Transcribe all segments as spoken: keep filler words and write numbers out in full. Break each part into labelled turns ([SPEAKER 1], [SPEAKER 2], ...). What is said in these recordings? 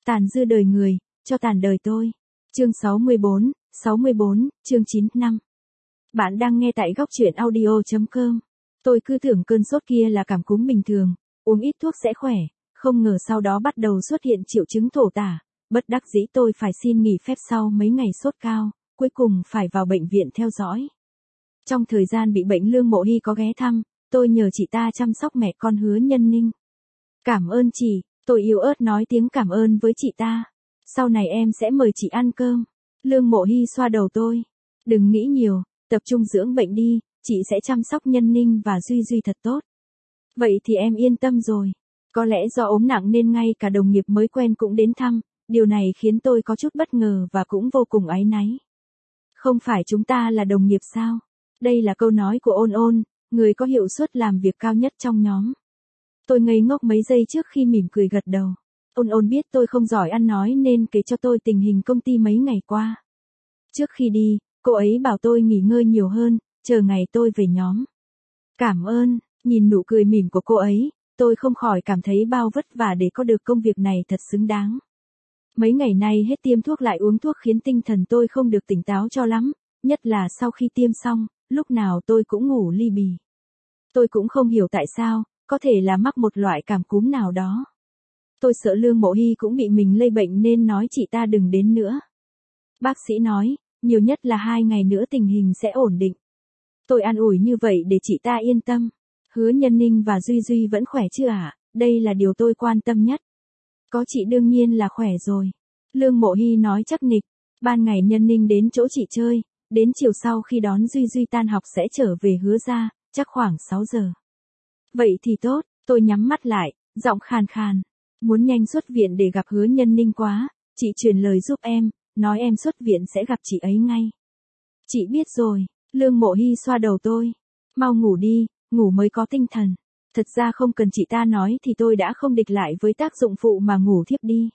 [SPEAKER 1] Tàn dư đời người, cho tàn đời tôi. Chương sáu mươi bốn, sáu mươi bốn, chương chín, năm. Bạn đang nghe tại góc truyện audio chấm com. Tôi cứ tưởng cơn sốt kia là cảm cúm bình thường, uống ít thuốc sẽ khỏe, không ngờ sau đó bắt đầu xuất hiện triệu chứng thổ tả. Bất đắc dĩ tôi phải xin nghỉ phép sau mấy ngày sốt cao, cuối cùng phải vào bệnh viện theo dõi. Trong thời gian bị bệnh Lương Mộ Hy có ghé thăm, tôi nhờ chị ta chăm sóc mẹ con Hứa Nhân Ninh. Cảm ơn chị, tôi yếu ớt nói tiếng cảm ơn với chị ta. Sau này em sẽ mời chị ăn cơm. Lương Mộ Hy xoa đầu tôi. Đừng nghĩ nhiều, tập trung dưỡng bệnh đi, chị sẽ chăm sóc Nhân Ninh và Duy Duy thật tốt. Vậy thì em yên tâm rồi. Có lẽ do ốm nặng nên ngay cả đồng nghiệp mới quen cũng đến thăm, điều này khiến tôi có chút bất ngờ và cũng vô cùng áy náy. Không phải chúng ta là đồng nghiệp sao? Đây là câu nói của Ôn Ôn, người có hiệu suất làm việc cao nhất trong nhóm. Tôi ngây ngốc mấy giây trước khi mỉm cười gật đầu. Ôn Ôn biết tôi không giỏi ăn nói nên kể cho tôi tình hình công ty mấy ngày qua. Trước khi đi, cô ấy bảo tôi nghỉ ngơi nhiều hơn, chờ ngày tôi về nhóm. Cảm ơn, nhìn nụ cười mỉm của cô ấy, tôi không khỏi cảm thấy bao vất vả để có được công việc này thật xứng đáng. Mấy ngày nay hết tiêm thuốc lại uống thuốc khiến tinh thần tôi không được tỉnh táo cho lắm, nhất là sau khi tiêm xong, lúc nào tôi cũng ngủ li bì. Tôi cũng không hiểu tại sao, có thể là mắc một loại cảm cúm nào đó. Tôi sợ Lương Mộ Hy cũng bị mình lây bệnh nên nói chị ta đừng đến nữa. Bác sĩ nói, nhiều nhất là hai ngày nữa tình hình sẽ ổn định. Tôi an ủi như vậy để chị ta yên tâm. Hứa Nhân Ninh và Duy Duy vẫn khỏe chứ ạ? Đây là điều tôi quan tâm nhất. Có chị đương nhiên là khỏe rồi. Lương Mộ Hy nói chắc nịch. Ban ngày Nhân Ninh đến chỗ chị chơi, đến chiều sau khi đón Duy Duy tan học sẽ trở về Hứa ra, chắc khoảng sáu giờ. Vậy thì tốt, tôi nhắm mắt lại, giọng khàn khàn. Muốn nhanh xuất viện để gặp Hứa Nhân Ninh quá, chị truyền lời giúp em, nói em xuất viện sẽ gặp chị ấy ngay. Chị biết rồi, Lương Mộ Hy xoa đầu tôi. Mau ngủ đi, ngủ mới có tinh thần. Thật ra không cần chị ta nói thì tôi đã không địch lại với tác dụng phụ mà ngủ thiếp đi.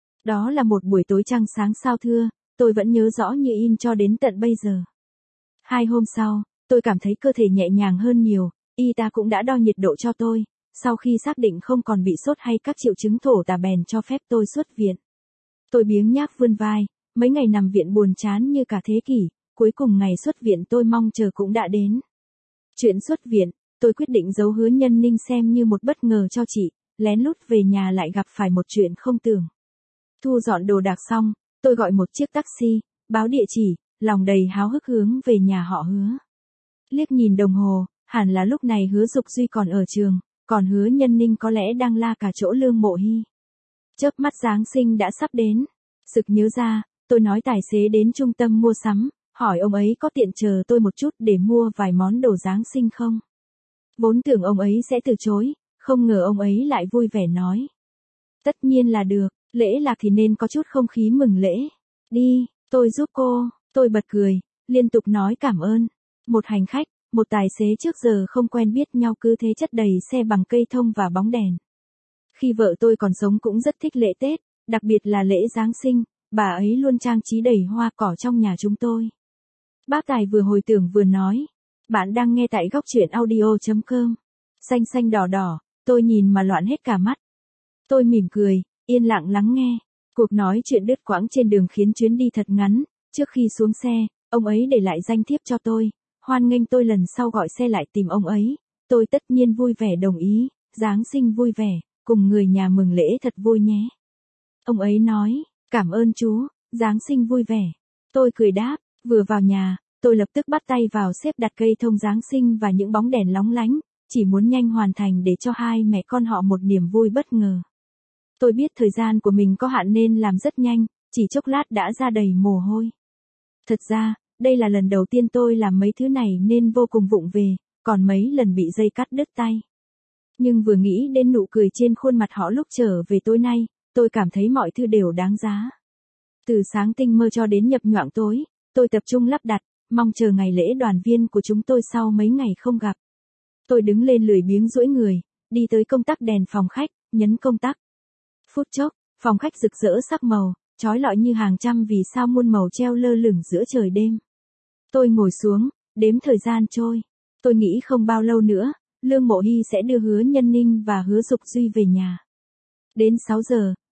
[SPEAKER 1] Đó là một buổi tối trăng sáng sao thưa, tôi vẫn nhớ rõ như in cho đến tận bây giờ. Hai hôm sau, tôi cảm thấy cơ thể nhẹ nhàng hơn nhiều, y tá cũng đã đo nhiệt độ cho tôi, sau khi xác định không còn bị sốt hay các triệu chứng thổ tả bèn cho phép tôi xuất viện. Tôi biếng nhác vươn vai, mấy ngày nằm viện buồn chán như cả thế kỷ, cuối cùng ngày xuất viện tôi mong chờ cũng đã đến. Chuyện xuất viện, tôi quyết định giấu Hứa Nhân Ninh xem như một bất ngờ cho chị, lén lút về nhà lại gặp phải một chuyện không tưởng. Thu dọn đồ đạc xong, tôi gọi một chiếc taxi, báo địa chỉ, lòng đầy háo hức hướng về nhà họ Hứa. Liếc nhìn đồng hồ, hẳn là lúc này Hứa Dục Duy còn ở trường, còn Hứa Nhân Ninh có lẽ đang la cả chỗ Lương Mộ Hy. Chớp mắt Giáng sinh đã sắp đến. Sực nhớ ra, tôi nói tài xế đến trung tâm mua sắm, hỏi ông ấy có tiện chờ tôi một chút để mua vài món đồ Giáng sinh không. Vốn tưởng ông ấy sẽ từ chối, không ngờ ông ấy lại vui vẻ nói. Tất nhiên là được, lễ lạc thì nên có chút không khí mừng lễ. Đi, tôi giúp cô, tôi bật cười, liên tục nói cảm ơn. Một hành khách, một tài xế trước giờ không quen biết nhau cứ thế chất đầy xe bằng cây thông và bóng đèn. Khi vợ tôi còn sống cũng rất thích lễ Tết, đặc biệt là lễ Giáng sinh, bà ấy luôn trang trí đầy hoa cỏ trong nhà chúng tôi. Bác Tài vừa hồi tưởng vừa nói. Bạn đang nghe tại góc truyện audio chấm com. Xanh xanh đỏ đỏ, tôi nhìn mà loạn hết cả mắt. Tôi mỉm cười, yên lặng lắng nghe. Cuộc nói chuyện đứt quãng trên đường khiến chuyến đi thật ngắn. Trước khi xuống xe, ông ấy để lại danh thiếp cho tôi, hoan nghênh tôi lần sau gọi xe lại tìm ông ấy. Tôi tất nhiên vui vẻ đồng ý, Giáng sinh vui vẻ, cùng người nhà mừng lễ thật vui nhé. Ông ấy nói, cảm ơn chú, Giáng sinh vui vẻ. Tôi cười đáp, vừa vào nhà, tôi lập tức bắt tay vào xếp đặt cây thông Giáng sinh và những bóng đèn lóng lánh, chỉ muốn nhanh hoàn thành để cho hai mẹ con họ một niềm vui bất ngờ. Tôi biết thời gian của mình có hạn nên làm rất nhanh, chỉ chốc lát đã ra đầy mồ hôi. Thật ra, đây là lần đầu tiên tôi làm mấy thứ này nên vô cùng vụng về, còn mấy lần bị dây cắt đứt tay. Nhưng vừa nghĩ đến nụ cười trên khuôn mặt họ lúc trở về tối nay, tôi cảm thấy mọi thứ đều đáng giá. Từ sáng tinh mơ cho đến nhập nhoạng tối, tôi tập trung lắp đặt, mong chờ ngày lễ đoàn viên của chúng tôi sau mấy ngày không gặp. Tôi đứng lên lười biếng duỗi người, đi tới công tắc đèn phòng khách, nhấn công tắc. Phút chốc, phòng khách rực rỡ sắc màu, chói lọi như hàng trăm vì sao muôn màu treo lơ lửng giữa trời đêm. Tôi ngồi xuống, đếm thời gian trôi. Tôi nghĩ không bao lâu nữa, Lương Mộ Hy sẽ đưa Hứa Nhân Ninh và Hứa Dục Duy về nhà. Đến sáu giờ,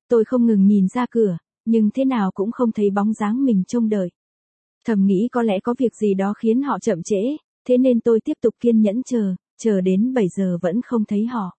[SPEAKER 1] Tôi không ngừng nhìn ra cửa, nhưng thế nào cũng không thấy bóng dáng mình trông đợi. Thầm nghĩ có lẽ có việc gì đó khiến họ chậm trễ, thế nên tôi tiếp tục kiên nhẫn chờ, chờ đến bảy giờ vẫn không thấy họ.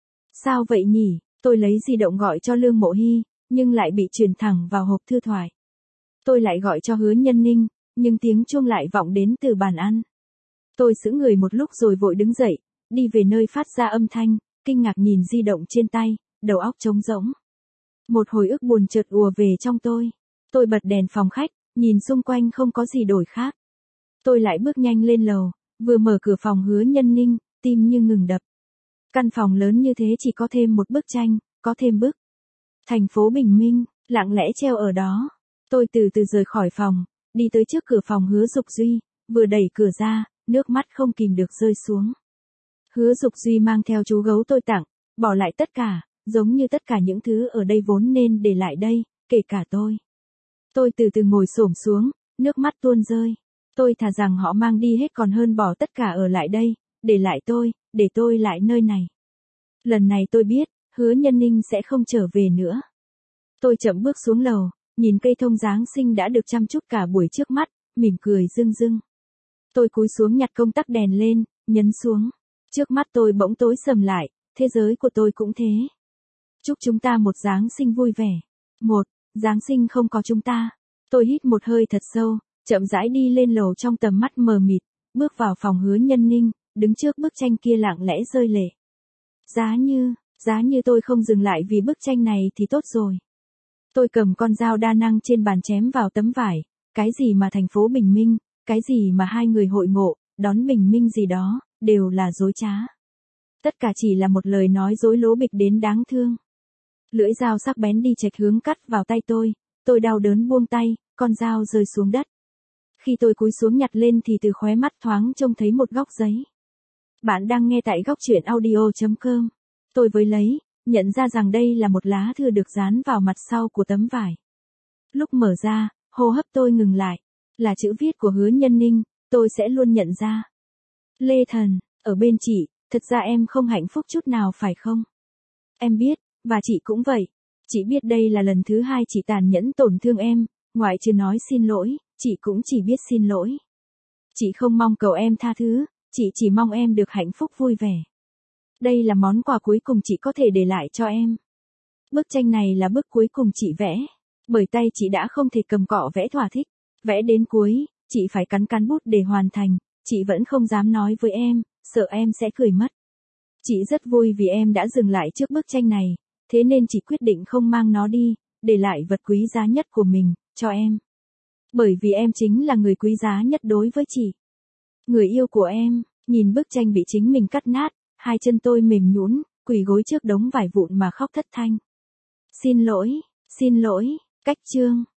[SPEAKER 1] Sao vậy nhỉ? Tôi lấy di động gọi cho Lương Mộ Hy, nhưng lại bị truyền thẳng vào hộp thư thoại. Tôi lại gọi cho Hứa Nhân Ninh, nhưng tiếng chuông lại vọng đến từ bàn ăn. Tôi sững người một lúc rồi vội đứng dậy, đi về nơi phát ra âm thanh, kinh ngạc nhìn di động trên tay, đầu óc trống rỗng. Một hồi ức buồn chợt ùa về trong tôi. Tôi bật đèn phòng khách, nhìn xung quanh không có gì đổi khác. Tôi lại bước nhanh lên lầu, vừa mở cửa phòng Hứa Nhân Ninh, tim như ngừng đập. Căn phòng lớn như thế chỉ có thêm một bức tranh, có thêm bức thành phố bình minh, lặng lẽ treo ở đó. Tôi từ từ rời khỏi phòng, đi tới trước cửa phòng Hứa Dục Duy, vừa đẩy cửa ra, nước mắt không kìm được rơi xuống. Hứa Dục Duy mang theo chú gấu tôi tặng, bỏ lại tất cả, giống như tất cả những thứ ở đây vốn nên để lại đây, kể cả tôi. Tôi từ từ ngồi xổm xuống, nước mắt tuôn rơi. Tôi thà rằng họ mang đi hết còn hơn bỏ tất cả ở lại đây, để lại tôi, để tôi lại nơi này. Lần này tôi biết, Hứa Nhân Ninh sẽ không trở về nữa. Tôi chậm bước xuống lầu, nhìn cây thông Giáng sinh đã được chăm chút cả buổi trước mắt, mỉm cười rưng rưng. Tôi cúi xuống nhặt công tắc đèn lên, nhấn xuống. Trước mắt tôi bỗng tối sầm lại, thế giới của tôi cũng thế. Chúc chúng ta một Giáng sinh vui vẻ. Một, Giáng sinh không có chúng ta. Tôi hít một hơi thật sâu, chậm rãi đi lên lầu trong tầm mắt mờ mịt, bước vào phòng Hứa Nhân Ninh, đứng trước bức tranh kia lặng lẽ rơi lệ. Giá như, giá như tôi không dừng lại vì bức tranh này thì tốt rồi. Tôi cầm con dao đa năng trên bàn chém vào tấm vải, cái gì mà thành phố bình minh, cái gì mà hai người hội ngộ, đón bình minh gì đó, đều là dối trá. Tất cả chỉ là một lời nói dối lố bịch đến đáng thương. Lưỡi dao sắc bén đi chệch hướng cắt vào tay tôi, tôi đau đớn buông tay, con dao rơi xuống đất. Khi tôi cúi xuống nhặt lên thì từ khóe mắt thoáng trông thấy một góc giấy. Bạn đang nghe tại góc truyện audio chấm com. Tôi với lấy, nhận ra rằng đây là một lá thư được dán vào mặt sau của tấm vải. Lúc mở ra, hô hấp tôi ngừng lại. Là chữ viết của Hứa Nhân Ninh, tôi sẽ luôn nhận ra. Lê Thần, ở bên chị, thật ra em không hạnh phúc chút nào phải không? Em biết, và chị cũng vậy. Chị biết đây là lần thứ hai chị tàn nhẫn tổn thương em, ngoại trừ nói xin lỗi, chị cũng chỉ biết xin lỗi. Chị không mong cầu em tha thứ, chị chỉ mong em được hạnh phúc vui vẻ. Đây là món quà cuối cùng chị có thể để lại cho em. Bức tranh này là bức cuối cùng chị vẽ, bởi tay chị đã không thể cầm cọ vẽ thỏa thích. Vẽ đến cuối, chị phải cắn cắn bút để hoàn thành, chị vẫn không dám nói với em, sợ em sẽ cười mất. Chị rất vui vì em đã dừng lại trước bức tranh này, thế nên chị quyết định không mang nó đi, để lại vật quý giá nhất của mình, cho em. Bởi vì em chính là người quý giá nhất đối với chị. Người yêu của em, nhìn bức tranh bị chính mình cắt nát, hai chân tôi mềm nhũn, quỳ gối trước đống vải vụn mà khóc thất thanh. Xin lỗi, xin lỗi, cách chương.